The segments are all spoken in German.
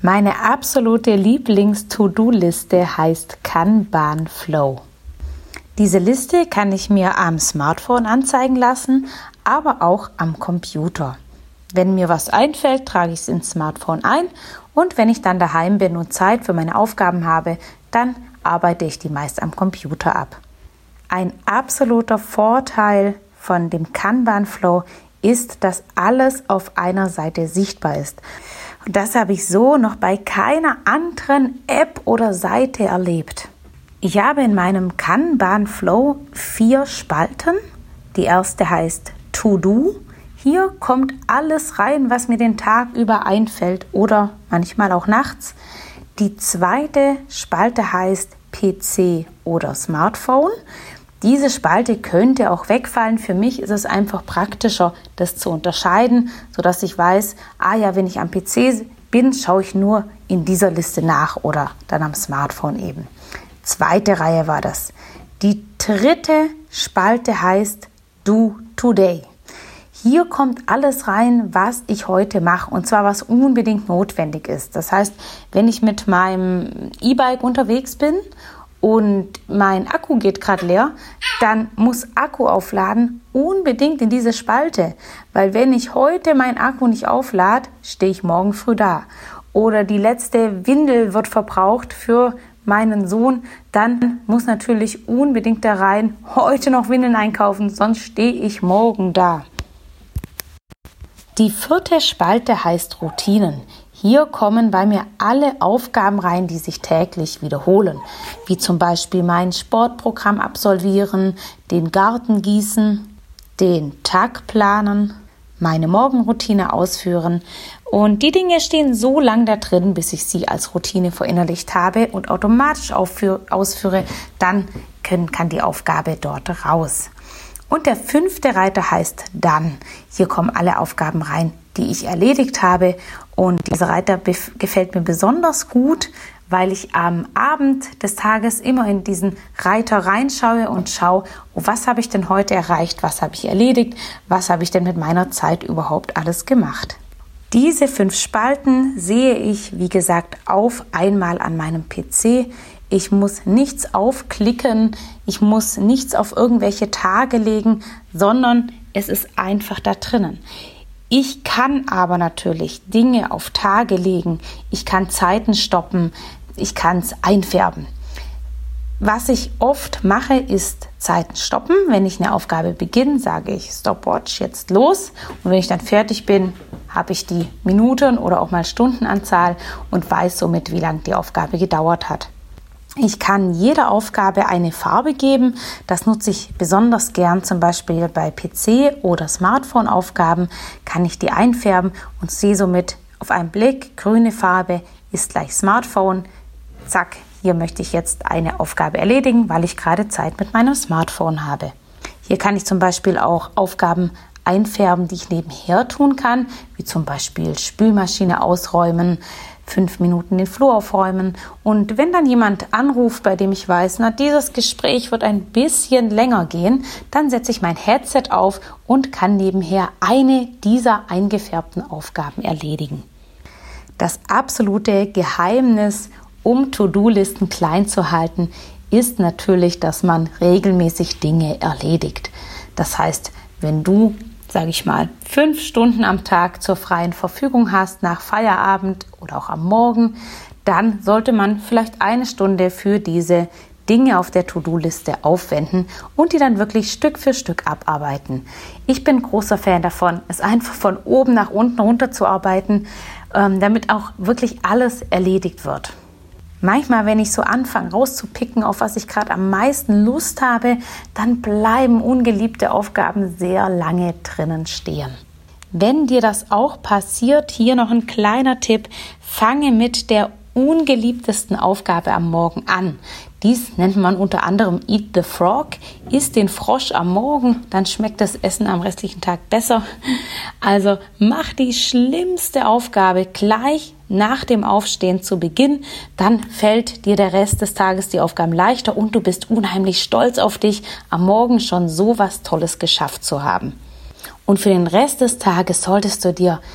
Meine absolute Lieblings-To-Do-Liste heißt Kanban Flow. Diese Liste kann ich mir am Smartphone anzeigen lassen, aber auch am Computer. Wenn mir was einfällt, trage ich es ins Smartphone ein und wenn ich dann daheim bin und Zeit für meine Aufgaben habe, dann arbeite ich die meist am Computer ab. Ein absoluter Vorteil von dem Kanban Flow ist, dass alles auf einer Seite sichtbar ist. Und das habe ich so noch bei keiner anderen App oder Seite erlebt. Ich habe in meinem Kanban Flow 4 Spalten. Die erste heißt To Do. Hier kommt alles rein, was mir den Tag über einfällt oder manchmal auch nachts. Die zweite Spalte heißt PC oder Smartphone. Diese Spalte könnte auch wegfallen. Für mich ist es einfach praktischer, das zu unterscheiden, sodass ich weiß, wenn ich am PC bin, schaue ich nur in dieser Liste nach oder dann am Smartphone eben. Zweite Reihe war das. Die dritte Spalte heißt Do Today. Hier kommt alles rein, was ich heute mache und zwar was unbedingt notwendig ist. Das heißt, wenn ich mit meinem E-Bike unterwegs bin und mein Akku geht gerade leer, dann muss Akku aufladen unbedingt in diese Spalte. Weil wenn ich heute meinen Akku nicht auflade, stehe ich morgen früh da. Oder die letzte Windel wird verbraucht für meinen Sohn, dann muss natürlich unbedingt da rein, heute noch Windeln einkaufen, sonst stehe ich morgen da. Die vierte Spalte heißt Routinen. Hier kommen bei mir alle Aufgaben rein, die sich täglich wiederholen, wie zum Beispiel mein Sportprogramm absolvieren, den Garten gießen, den Tag planen, meine Morgenroutine ausführen. Und die Dinge stehen so lang da drin, bis ich sie als Routine verinnerlicht habe und automatisch ausführe, dann kann die Aufgabe dort raus. Und der 5. Reiter heißt Dann. Hier kommen alle Aufgaben rein, die ich erledigt habe. Und dieser Reiter gefällt mir besonders gut, weil ich am Abend des Tages immer in diesen Reiter reinschaue und schaue, was habe ich denn heute erreicht, was habe ich erledigt, was habe ich denn mit meiner Zeit überhaupt alles gemacht. Diese 5 Spalten sehe ich, wie gesagt, auf einmal an meinem PC. Ich muss nichts aufklicken, ich muss nichts auf irgendwelche Tage legen, sondern es ist einfach da drinnen. Ich kann aber natürlich Dinge auf Tage legen, ich kann Zeiten stoppen, ich kann es einfärben. Was ich oft mache, ist Zeiten stoppen. Wenn ich eine Aufgabe beginne, sage ich Stopwatch, jetzt los. Und wenn ich dann fertig bin, habe ich die Minuten oder auch mal Stundenanzahl und weiß somit, wie lange die Aufgabe gedauert hat. Ich kann jeder Aufgabe eine Farbe geben. Das nutze ich besonders gern, zum Beispiel bei PC- oder Smartphone-Aufgaben kann ich die einfärben und sehe somit auf einen Blick, grüne Farbe ist gleich Smartphone. Zack, hier möchte ich jetzt eine Aufgabe erledigen, weil ich gerade Zeit mit meinem Smartphone habe. Hier kann ich zum Beispiel auch Aufgaben einfärben, die ich nebenher tun kann, wie zum Beispiel Spülmaschine ausräumen, 5 Minuten den Flur aufräumen. Und wenn dann jemand anruft, bei dem ich weiß, dieses Gespräch wird ein bisschen länger gehen, dann setze ich mein Headset auf und kann nebenher eine dieser eingefärbten Aufgaben erledigen. Das absolute Geheimnis, um To-Do-Listen klein zu halten, ist natürlich, dass man regelmäßig Dinge erledigt. Das heißt, wenn du 5 Stunden am Tag zur freien Verfügung hast, nach Feierabend oder auch am Morgen, dann sollte man vielleicht 1 Stunde für diese Dinge auf der To-Do-Liste aufwenden und die dann wirklich Stück für Stück abarbeiten. Ich bin großer Fan davon, es einfach von oben nach unten runterzuarbeiten, damit auch wirklich alles erledigt wird. Manchmal, wenn ich so anfange rauszupicken, auf was ich gerade am meisten Lust habe, dann bleiben ungeliebte Aufgaben sehr lange drinnen stehen. Wenn dir das auch passiert, hier noch ein kleiner Tipp, fange mit der ungeliebtesten Aufgabe am Morgen an. Dies nennt man unter anderem Eat the Frog. Iss den Frosch am Morgen, dann schmeckt das Essen am restlichen Tag besser. Also mach die schlimmste Aufgabe gleich nach dem Aufstehen zu Beginn. Dann fällt dir der Rest des Tages die Aufgaben leichter und du bist unheimlich stolz auf dich, am Morgen schon so was Tolles geschafft zu haben. Und für den Rest des Tages solltest du dir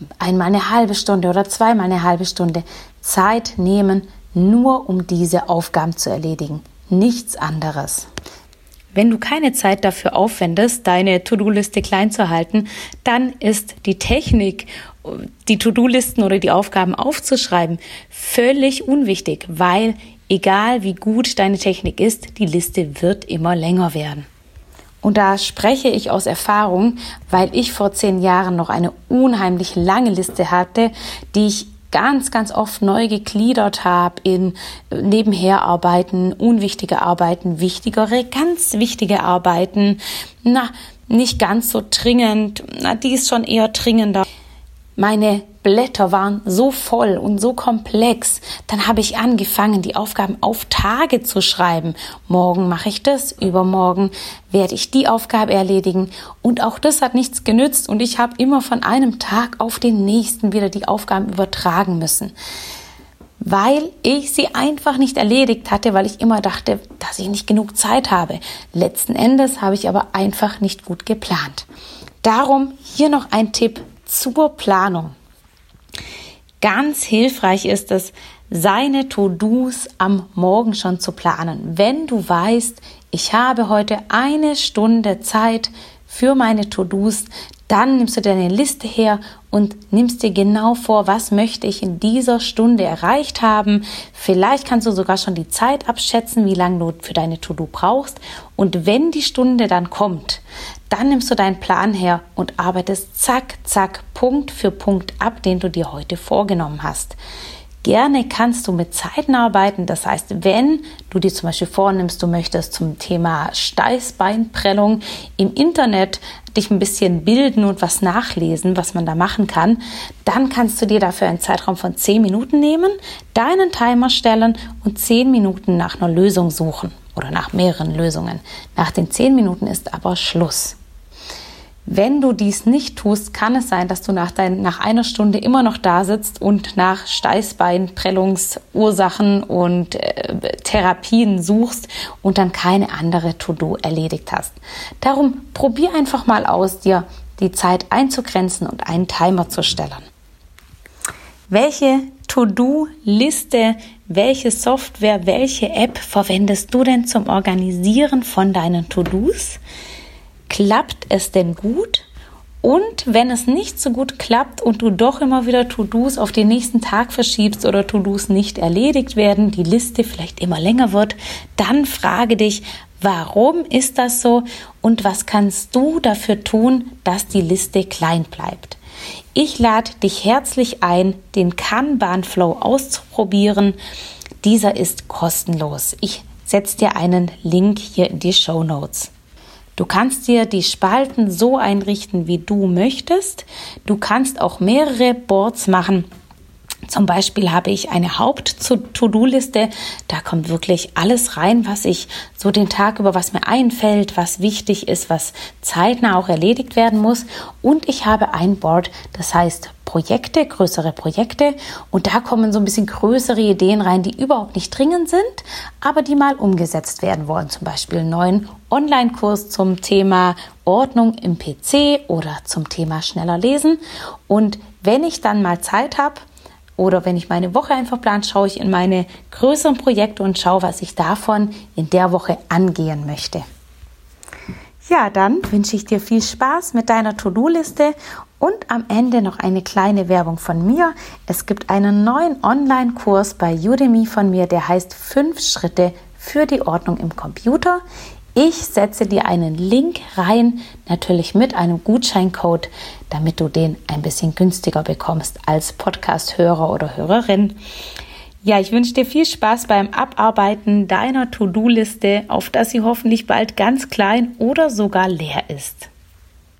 einmal eine halbe Stunde oder zweimal eine halbe Stunde Zeit nehmen, nur um diese Aufgaben zu erledigen. Nichts anderes. Wenn du keine Zeit dafür aufwendest, deine To-Do-Liste klein zu halten, dann ist die Technik, die To-Do-Listen oder die Aufgaben aufzuschreiben, völlig unwichtig, weil egal wie gut deine Technik ist, die Liste wird immer länger werden. Und da spreche ich aus Erfahrung, weil ich vor 10 Jahren noch eine unheimlich lange Liste hatte, die ich ganz, ganz oft neu gegliedert habe in Nebenherarbeiten, unwichtige Arbeiten, wichtigere, ganz wichtige Arbeiten, nicht ganz so dringend, die ist schon eher dringender. Meine Blätter waren so voll und so komplex. Dann habe ich angefangen, die Aufgaben auf Tage zu schreiben. Morgen mache ich das, übermorgen werde ich die Aufgabe erledigen. Und auch das hat nichts genützt und ich habe immer von einem Tag auf den nächsten wieder die Aufgaben übertragen müssen, weil ich sie einfach nicht erledigt hatte, weil ich immer dachte, dass ich nicht genug Zeit habe. Letzten Endes habe ich aber einfach nicht gut geplant. Darum hier noch ein Tipp zur Planung. Ganz hilfreich ist es, seine To-Dos am Morgen schon zu planen. Wenn du weißt, ich habe heute 1 Stunde Zeit für meine To-Dos, dann nimmst du deine Liste her und nimmst dir genau vor, was möchte ich in dieser Stunde erreicht haben. Vielleicht kannst du sogar schon die Zeit abschätzen, wie lange du für deine To-Do brauchst. Und wenn die Stunde dann kommt, dann nimmst du deinen Plan her und arbeitest zack, zack, Punkt für Punkt ab, den du dir heute vorgenommen hast. Gerne kannst du mit Zeiten arbeiten, das heißt, wenn du dir zum Beispiel vornimmst, du möchtest zum Thema Steißbeinprellung im Internet dich ein bisschen bilden und was nachlesen, was man da machen kann, dann kannst du dir dafür einen Zeitraum von 10 Minuten nehmen, deinen Timer stellen und 10 Minuten nach einer Lösung suchen oder nach mehreren Lösungen. Nach den 10 Minuten ist aber Schluss. Wenn du dies nicht tust, kann es sein, dass du nach 1 Stunde immer noch da sitzt und nach Steißbeinprellungsursachen und Therapien suchst und dann keine andere To-Do erledigt hast. Darum probier einfach mal aus, dir die Zeit einzugrenzen und einen Timer zu stellen. Welche To-Do-Liste, welche Software, welche App verwendest du denn zum Organisieren von deinen To-Dos? Klappt es denn gut? Und wenn es nicht so gut klappt und du doch immer wieder To-Dos auf den nächsten Tag verschiebst oder To-Dos nicht erledigt werden, die Liste vielleicht immer länger wird, dann frage dich, warum ist das so und was kannst du dafür tun, dass die Liste klein bleibt? Ich lade dich herzlich ein, den Kanban-Flow auszuprobieren. Dieser ist kostenlos. Ich setze dir einen Link hier in die Shownotes. Du kannst dir die Spalten so einrichten, wie du möchtest. Du kannst auch mehrere Boards machen. Zum Beispiel habe ich eine Haupt-To-Do-Liste. Da kommt wirklich alles rein, was ich so den Tag über, was mir einfällt, was wichtig ist, was zeitnah auch erledigt werden muss. Und ich habe ein Board, das heißt Projekte, größere Projekte. Und da kommen so ein bisschen größere Ideen rein, die überhaupt nicht dringend sind, aber die mal umgesetzt werden wollen. Zum Beispiel einen neuen Online-Kurs zum Thema Ordnung im PC oder zum Thema schneller lesen. Und wenn ich dann mal Zeit habe, oder wenn ich meine Woche einfach plane, schaue ich in meine größeren Projekte und schaue, was ich davon in der Woche angehen möchte. Ja, dann wünsche ich dir viel Spaß mit deiner To-Do-Liste und am Ende noch eine kleine Werbung von mir. Es gibt einen neuen Online-Kurs bei Udemy von mir, der heißt 5 Schritte für die Ordnung im Computer. Ich setze dir einen Link rein, natürlich mit einem Gutscheincode, damit du den ein bisschen günstiger bekommst als Podcast-Hörer oder Hörerin. Ja, ich wünsche dir viel Spaß beim Abarbeiten deiner To-Do-Liste, auf dass sie hoffentlich bald ganz klein oder sogar leer ist.